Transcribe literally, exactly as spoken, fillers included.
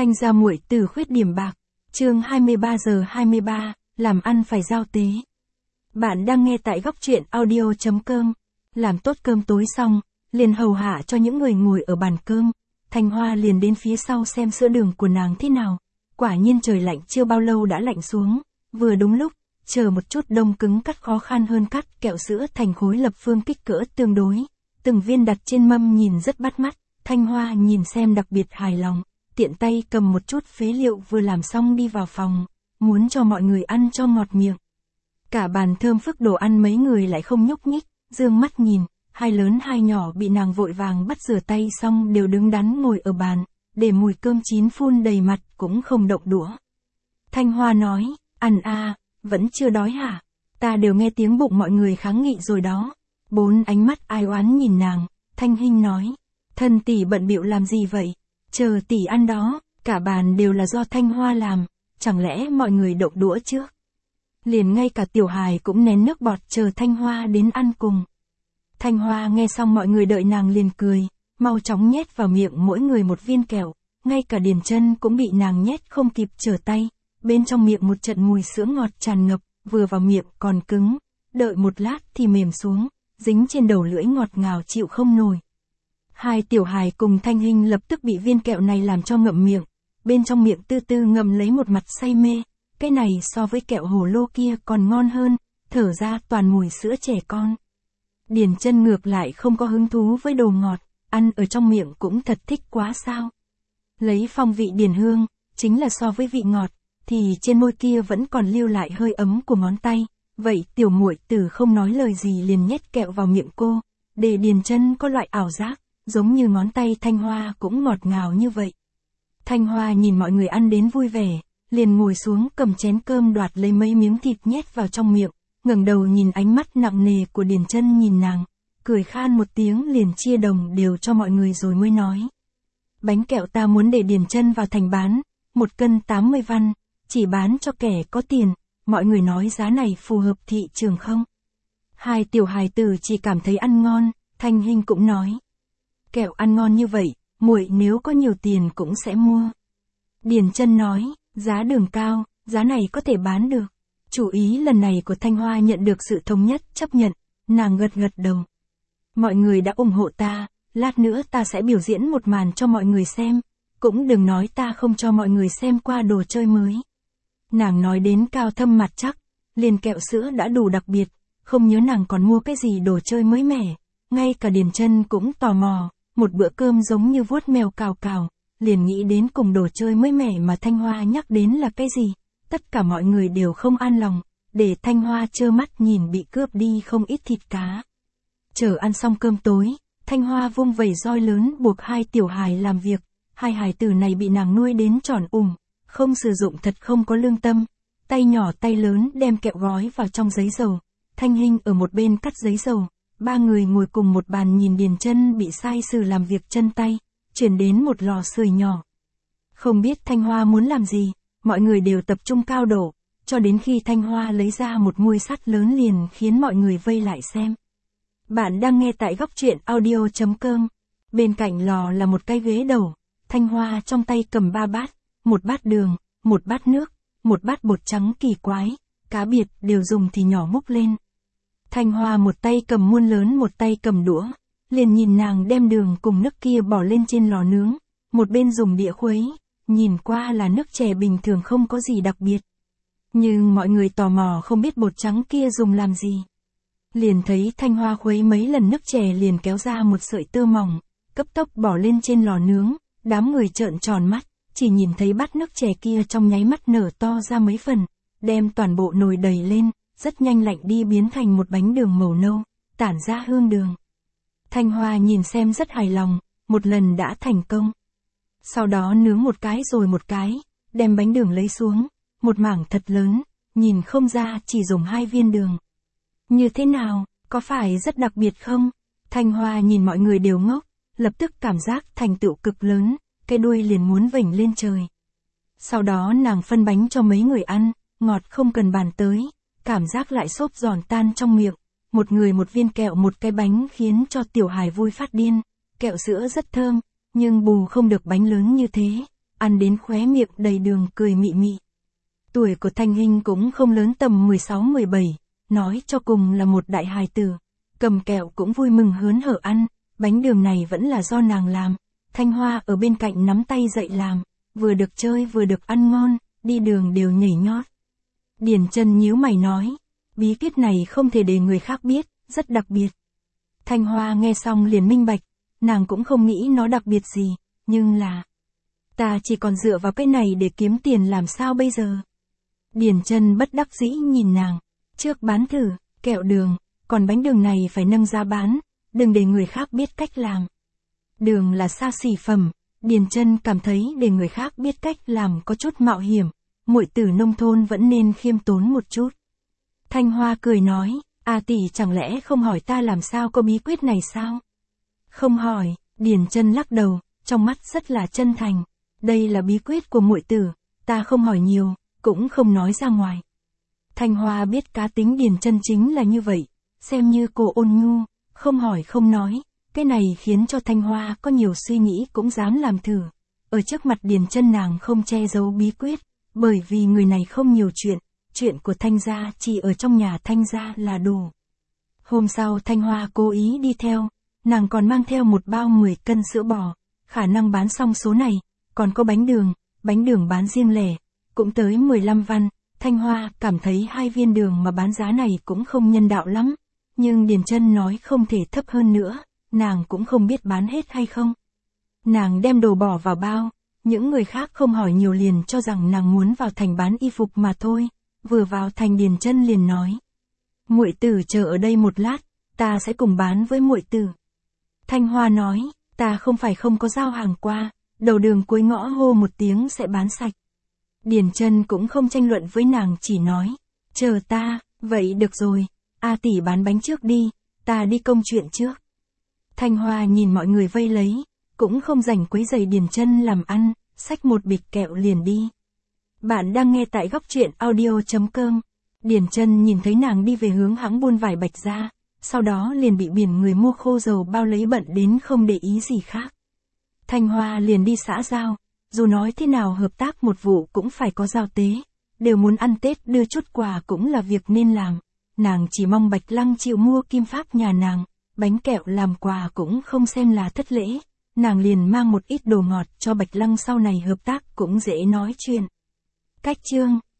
Thanh gia muội tử khuyết điểm bạc, chương hai mươi ba giờ hai mươi ba, làm ăn phải giao tế. Bạn đang nghe tại góc truyện audio chấm com. Làm tốt cơm tối xong, liền hầu hạ cho những người ngồi ở bàn cơm. Thanh Hoa liền đến phía sau xem sữa đường của nàng thế nào. Quả nhiên trời lạnh chưa bao lâu đã lạnh xuống, vừa đúng lúc, chờ một chút đông cứng cắt khó khăn hơn cắt kẹo sữa thành khối lập phương kích cỡ tương đối. Từng viên đặt trên mâm nhìn rất bắt mắt, Thanh Hoa nhìn xem đặc biệt hài lòng, tiện tay cầm một chút phế liệu vừa làm xong đi vào phòng, muốn cho mọi người ăn cho ngọt miệng. Cả bàn thơm phức đồ ăn mấy người lại không nhúc nhích, dương mắt nhìn, hai lớn hai nhỏ bị nàng vội vàng bắt rửa tay xong đều đứng đắn ngồi ở bàn, để mùi cơm chín phun đầy mặt cũng không động đũa. Thanh Hoa nói, ăn à, vẫn chưa đói hả? Ta đều nghe tiếng bụng mọi người kháng nghị rồi đó. Bốn ánh mắt ai oán nhìn nàng, Thanh Hinh nói, thân tỷ bận bịu làm gì vậy? Chờ tỷ ăn đó, cả bàn đều là do Thanh Hoa làm, chẳng lẽ mọi người động đũa trước? Liền ngay cả tiểu hài cũng nén nước bọt chờ Thanh Hoa đến ăn cùng. Thanh Hoa nghe xong mọi người đợi nàng liền cười, mau chóng nhét vào miệng mỗi người một viên kẹo, ngay cả Điền Chân cũng bị nàng nhét không kịp trở tay, bên trong miệng một trận mùi sữa ngọt tràn ngập, vừa vào miệng còn cứng, đợi một lát thì mềm xuống, dính trên đầu lưỡi ngọt ngào chịu không nổi. Hai tiểu hài cùng Thanh Hinh lập tức bị viên kẹo này làm cho ngậm miệng, bên trong miệng tư tư ngậm lấy một mặt say mê, cái này so với kẹo hồ lô kia còn ngon hơn, thở ra toàn mùi sữa trẻ con. Điền Chân ngược lại không có hứng thú với đồ ngọt, ăn ở trong miệng cũng thật thích quá sao. Lấy phong vị điền hương, chính là so với vị ngọt, thì trên môi kia vẫn còn lưu lại hơi ấm của ngón tay, vậy tiểu muội tử không nói lời gì liền nhét kẹo vào miệng cô, để Điền Chân có loại ảo giác, giống như ngón tay Thanh Hoa cũng ngọt ngào như vậy. Thanh Hoa nhìn mọi người ăn đến vui vẻ, liền ngồi xuống cầm chén cơm đoạt lấy mấy miếng thịt nhét vào trong miệng, ngẩng đầu nhìn ánh mắt nặng nề của Điền Chân nhìn nàng, cười khan một tiếng liền chia đồng đều cho mọi người rồi mới nói. Bánh kẹo ta muốn để Điền Chân vào thành bán, một cân tám mươi văn, chỉ bán cho kẻ có tiền, mọi người nói giá này phù hợp thị trường không? Hai tiểu hài tử chỉ cảm thấy ăn ngon, Thanh Hinh cũng nói. Kẹo ăn ngon như vậy, muội nếu có nhiều tiền cũng sẽ mua. Điền Chân nói, giá đường cao, giá này có thể bán được. Chủ ý lần này của Thanh Hoa nhận được sự thống nhất chấp nhận, nàng gật gật đầu. Mọi người đã ủng hộ ta, lát nữa ta sẽ biểu diễn một màn cho mọi người xem, cũng đừng nói ta không cho mọi người xem qua đồ chơi mới. Nàng nói đến cao thâm mặt chắc, liền kẹo sữa đã đủ đặc biệt, không nhớ nàng còn mua cái gì đồ chơi mới mẻ, ngay cả Điền Chân cũng tò mò, một bữa cơm giống như vuốt mèo cào cào, liền nghĩ đến cùng đồ chơi mới mẻ mà Thanh Hoa nhắc đến là cái gì. Tất cả mọi người đều không an lòng, để Thanh Hoa trơ mắt nhìn bị cướp đi không ít thịt cá. Chờ ăn xong cơm tối, Thanh Hoa vung vẩy roi lớn buộc hai tiểu hài làm việc, hai hài tử này bị nàng nuôi đến tròn ủng, không sử dụng thật không có lương tâm, tay nhỏ tay lớn đem kẹo gói vào trong giấy dầu, Thanh Hinh ở một bên cắt giấy dầu, ba người ngồi cùng một bàn nhìn Điền Chân bị sai sử làm việc chân tay, chuyển đến một lò sưởi nhỏ. Không biết Thanh Hoa muốn làm gì, mọi người đều tập trung cao độ, cho đến khi Thanh Hoa lấy ra một muôi sắt lớn liền khiến mọi người vây lại xem. Bạn đang nghe tại góc truyện audio chấm com. Bên cạnh lò là một cái ghế đầu, Thanh Hoa trong tay cầm ba bát, một bát đường, một bát nước, một bát bột trắng kỳ quái, cá biệt đều dùng thì nhỏ múc lên. Thanh Hoa một tay cầm muôn lớn một tay cầm đũa, liền nhìn nàng đem đường cùng nước kia bỏ lên trên lò nướng, một bên dùng đĩa khuấy. Nhìn qua là nước chè bình thường không có gì đặc biệt. Nhưng mọi người tò mò không biết bột trắng kia dùng làm gì. Liền thấy Thanh Hoa khuấy mấy lần nước chè liền kéo ra một sợi tơ mỏng, cấp tốc bỏ lên trên lò nướng, đám người trợn tròn mắt, chỉ nhìn thấy bát nước chè kia trong nháy mắt nở to ra mấy phần, đem toàn bộ nồi đầy lên, rất nhanh lạnh đi biến thành một bánh đường màu nâu, tản ra hương đường. Thanh Hoa nhìn xem rất hài lòng, một lần đã thành công. Sau đó nướng một cái rồi một cái, đem bánh đường lấy xuống, một mảng thật lớn, nhìn không ra chỉ dùng hai viên đường. Như thế nào, có phải rất đặc biệt không? Thanh Hoa nhìn mọi người đều ngốc, lập tức cảm giác thành tựu cực lớn, cái đuôi liền muốn vểnh lên trời. Sau đó nàng phân bánh cho mấy người ăn, ngọt không cần bàn tới, cảm giác lại xốp giòn tan trong miệng, một người một viên kẹo một cái bánh khiến cho tiểu hài vui phát điên, kẹo sữa rất thơm. Nhưng bù không được bánh lớn như thế, ăn đến khóe miệng đầy đường cười mị mị. Tuổi của Thanh Hinh cũng không lớn, tầm mười sáu mười bảy, nói cho cùng là một đại hài tử. Cầm kẹo cũng vui mừng hớn hở ăn, bánh đường này vẫn là do nàng làm. Thanh Hoa ở bên cạnh nắm tay dạy làm, vừa được chơi vừa được ăn ngon, đi đường đều nhảy nhót. Điền Chân nhíu mày nói, bí kíp này không thể để người khác biết, rất đặc biệt. Thanh Hoa nghe xong liền minh bạch, nàng cũng không nghĩ nó đặc biệt gì, nhưng là... Ta chỉ còn dựa vào cái này để kiếm tiền làm sao bây giờ? Điền Chân bất đắc dĩ nhìn nàng, trước bán thử, kẹo đường, còn bánh đường này phải nâng giá bán, đừng để người khác biết cách làm. Đường là xa xỉ phẩm, Điền Chân cảm thấy để người khác biết cách làm có chút mạo hiểm, muội tử nông thôn vẫn nên khiêm tốn một chút. Thanh Hoa cười nói, A tỷ chẳng lẽ không hỏi ta làm sao có bí quyết này sao? Không hỏi, Điền Chân lắc đầu, trong mắt rất là chân thành. Đây là bí quyết của muội tử, ta không hỏi nhiều, cũng không nói ra ngoài. Thanh Hoa biết cá tính Điền Chân chính là như vậy, xem như cô ôn nhu, không hỏi không nói, cái này khiến cho Thanh Hoa có nhiều suy nghĩ cũng dám làm thử. Ở trước mặt Điền Chân nàng không che giấu bí quyết, bởi vì người này không nhiều chuyện, chuyện của Thanh gia chỉ ở trong nhà Thanh gia là đủ. Hôm sau Thanh Hoa cố ý đi theo, nàng còn mang theo một bao mười cân sữa bò, khả năng bán xong số này, còn có bánh đường, bánh đường bán riêng lẻ, cũng tới mười lăm văn. Thanh Hoa cảm thấy hai viên đường mà bán giá này cũng không nhân đạo lắm, nhưng Điền Chân nói không thể thấp hơn nữa, nàng cũng không biết bán hết hay không. Nàng đem đồ bỏ vào bao, những người khác không hỏi nhiều liền cho rằng nàng muốn vào thành bán y phục mà thôi, vừa vào thành Điền Chân liền nói. Muội tử chờ ở đây một lát, ta sẽ cùng bán với muội tử. Thanh Hoa nói, ta không phải không có giao hàng qua, đầu đường cuối ngõ hô một tiếng sẽ bán sạch. Điền Chân cũng không tranh luận với nàng, chỉ nói, chờ ta, vậy được rồi, A tỷ bán bánh trước đi, ta đi công chuyện trước. Thanh Hoa nhìn mọi người vây lấy, cũng không rảnh quấy rầy Điền Chân làm ăn, xách một bịch kẹo liền đi. Bạn đang nghe tại góc truyện audio chấm com. Điền Chân nhìn thấy nàng đi về hướng hãng buôn vải Bạch Gia, sau đó liền bị biển người mua khô dầu bao lấy bận đến không để ý gì khác. Thanh Hoa liền đi xã giao, dù nói thế nào hợp tác một vụ cũng phải có giao tế, đều muốn ăn Tết đưa chút quà cũng là việc nên làm. Nàng chỉ mong Bạch Lăng chịu mua kim pháp nhà nàng, bánh kẹo làm quà cũng không xem là thất lễ, nàng liền mang một ít đồ ngọt cho Bạch Lăng sau này hợp tác cũng dễ nói chuyện. Cách chương